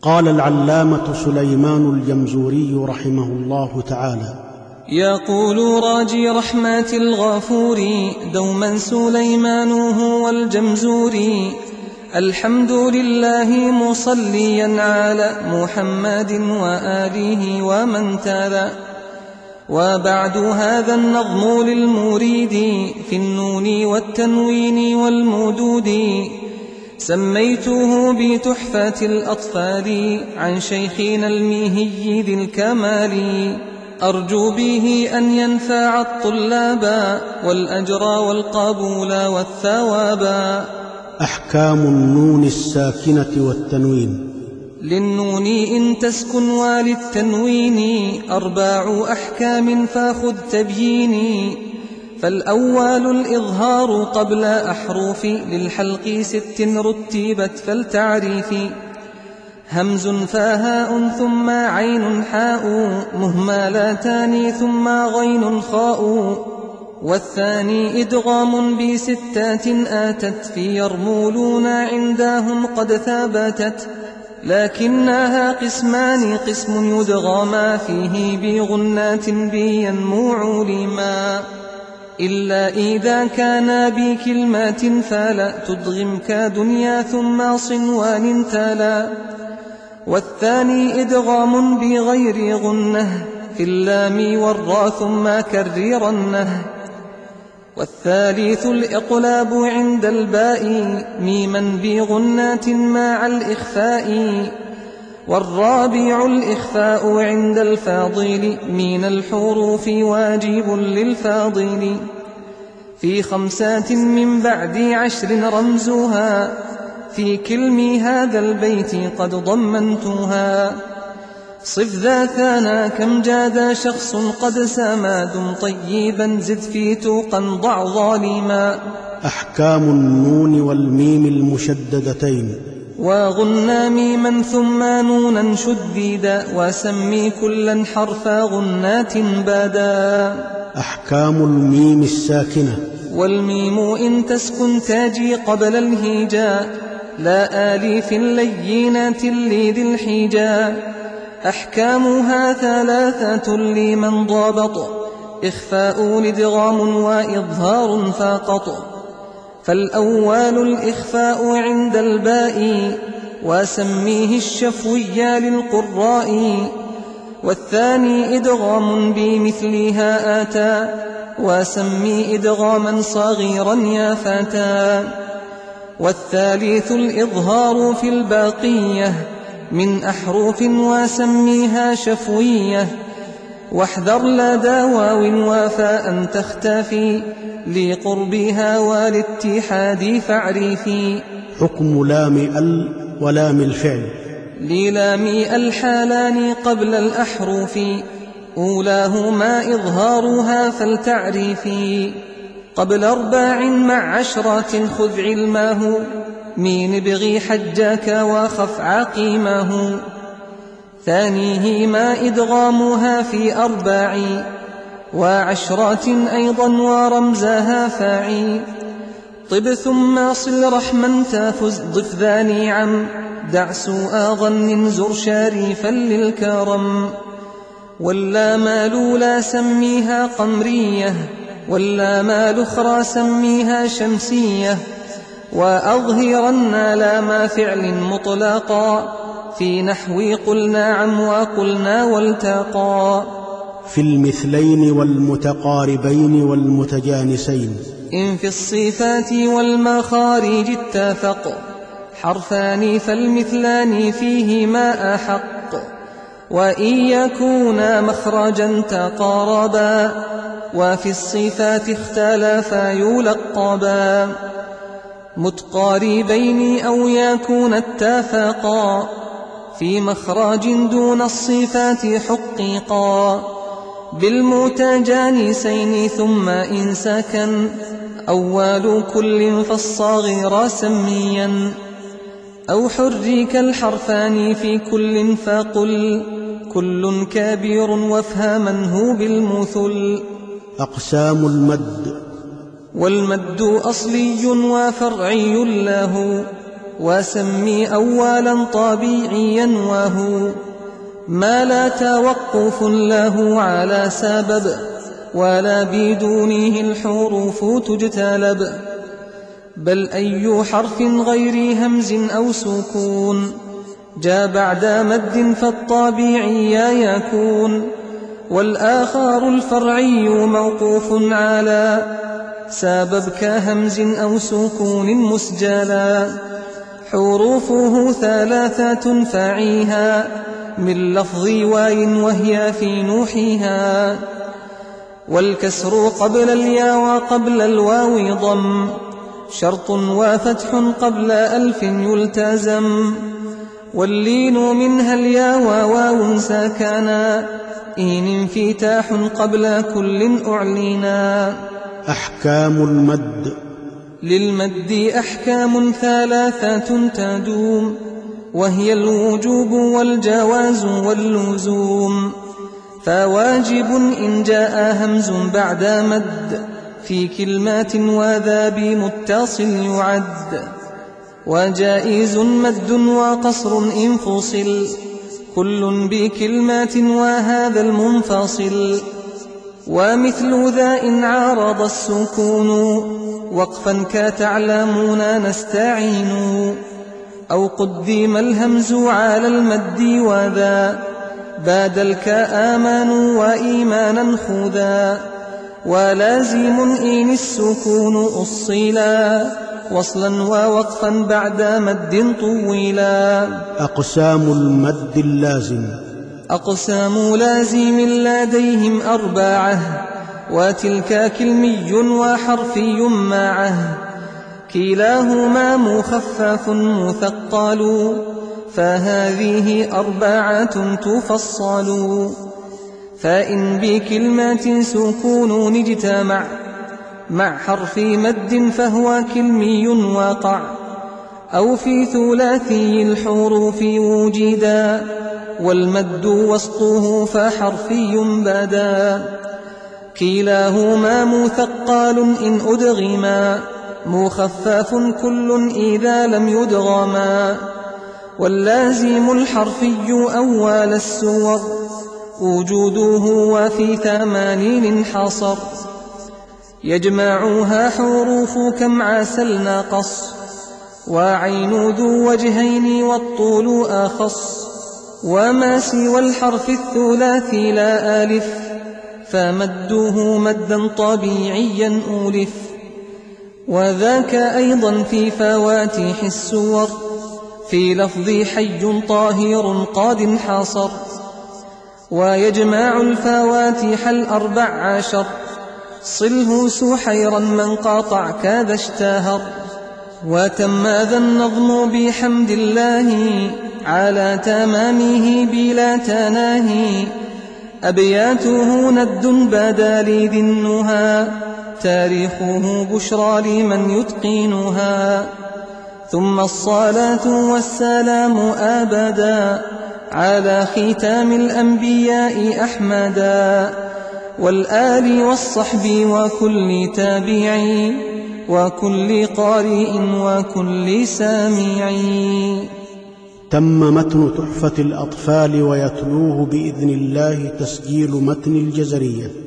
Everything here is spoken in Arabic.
قال العلامة سليمان الجمزوري رحمه الله تعالى: يقول راجي رحمة الغفور دوما سليمان هو الجمزوري: الحمد لله مصليا على محمد وآله ومن تلا. وبعد هذا النظم للمريد في النون والتنوين والمدود، سميته بتحفة الأطفال عن شيخنا الميهي ذي الكمال، أرجو به أن ينفع الطلاب والأجر والقبول والثواب. أحكام النون الساكنة والتنوين: للنون إن تسكن وللتنوين 4 أحكام فخذ تبييني. فالأول الإظهار قبل أحرف للحلق 6 رتبت فالتعريف: همز فهاء ثم عين حاء مهملتان ثم غين خاء. والثاني إدغام ب6 آتت في يرمولون عندهم قد ثبتت، لكنها قسمان: قسم يدغم فيه بغنات بينمو لما، إلا إذا كان بكلمات فلا تدغم كدنيا ثم صنوان تلا. والثاني إدغام بغير غنة في اللام والراء ثم كررنه. والثالث الإقلاب عند الباء ميما بغنات مع الإخفاء. والرابع الإخفاء عند الفاضل من الحروف واجب للفاضل. في 5 من بعد 10 رمزها في كلم هذا البيت قد ضمنتها. صف ذا ثانا كم جاد شخص قد سما دم طيبا زد في توقا ضع ظالما. أحكام النون والميم المشددتين: وغنى ميما ثم نونا شديدا وسمي كلا حرف غنات بادا. أحكام الميم الساكنة: والميم إن تسكن تاجي قبل الهجاء لا آليف لينات لذي الحجاء. أحكامها 3 لمن ضابط: إخفاء إدغام وإظهار فقط. فالأول الإخفاء عند الباء وسميه الشفوي للقراء. والثاني إدغام بمثلها آتى وسمي إدغاما صغيرا يا فتى. والثالث الإظهار في الباقية من أحرف وسميها شفوية. واحذر لدى واو وفاء تختفي لقربها والاتحاد فاعرفي. حكم لام ال ولام الفعل: للام الحالان قبل الأحرف أولاهما إظهارها فالتعريفي. قبل 4 مع 10 خذ علمه من ابغي حجاك وخف عقيمه. ثانيهما إدغامها في 4 و10 أيضا ورمزها فاعي. طب ثم صل رحما تفز ضف ذا نعم دع سوء ظن زر شريفا للكرم. واللام الأولى سميها قمرية واللام الأخرى سميها شمسية. وأظهرن لام فعل مطلقا في نحو قل نعم وقلنا والتقى. في المثلين والمتقاربين والمتجانسين: إن في الصفات والمخارج اتفق حرفان فالمثلان فيهما أحق. وإن يكونا مخرجا تقاربا وفي الصفات اختلفا يلقبا. متقاربين أو يكون اتفقا في مخرج دون الصفات حققا. بالمتجانسين ثم إن سكن أول كل فالصغير سميا. أو حرك الحرفان في كل فقل كل كبير وافهمنه بالمثل. أقسام المد: والمد أصلي وفرعي له وسمي أولا طبيعيا وهو ما لا توقف له على سبب ولا بدونه الحروف تجتلب، بل أي حرف غير همز أو سكون جاء بعد مد فالطبيعي يكون، والآخر الفرعي موقوف على سبب كهمز أو سكون مسجلا، حروفه 3 فعيها من لفظ واي وهي في نوحها، والكسر قبل الياء وقبل الواو ضم شرط وفتح قبل ألف يلتزم، واللين منها الياء وواو ساكنا إن انفتاح قبل كل أعلنا. أحكام المد. للمد أحكام 3 تدوم، وهي الوجوب والجواز واللزوم، فواجب إن جاء همز بعد مد في كلمات وذا بمتصل يعد، وجائز مد وقصر إن فصل كل بكلمات وهذا المنفصل، ومثل ذا إن عارض السكون وقفا كتعلمون نستعين، أو قدم الهمز على المد وذا بادل كآمنوا وإيمانا خذا، ولازم إن السكون أصلا وصلا ووقفا بعد مد طويلا. أقسام المد اللازم. أقسام لازم لديهم 4، وتلك كلمي وحرفي معه، كلاهما مخفف مثقل، فهذه 4 تفصل، فإن بكلمة سكون اجتمع مع حرف مد فهو كلمي وقع، أو في ثلاثي الحروف وجدا والمد وسطه فحرفي بدا، كلاهما مثقال إن أدغما مخفف كل إذا لم يدغما، واللازم الحرفي أول السور وجوده وفي 80 انحصر، يجمعها حروف كم عسل ناقص، وعين ذو وجهين والطول أخص، وما سوى الحرف الثلاثي لا ألف فمده مدا طبيعيا أولف، وذاك أيضا في فواتح السور في لفظ حي طاهر قد انحصر، ويجمع الفواتح 14 صله سحيرا من قاطع كذا اشتهر، وتم ذا النظم بحمد الله على تمامه بلا تناهي، أبياته ند بدا لذي النهى تاريخه بشرى لمن يتقنها، ثم الصلاة والسلام أبدا على ختام الأنبياء أحمدا، والآل والصحب وكل تابعي وكل قارئ وكل سامع. تم متن تحفة الأطفال ويتلوه بإذن الله تسجيل متن الجزرية.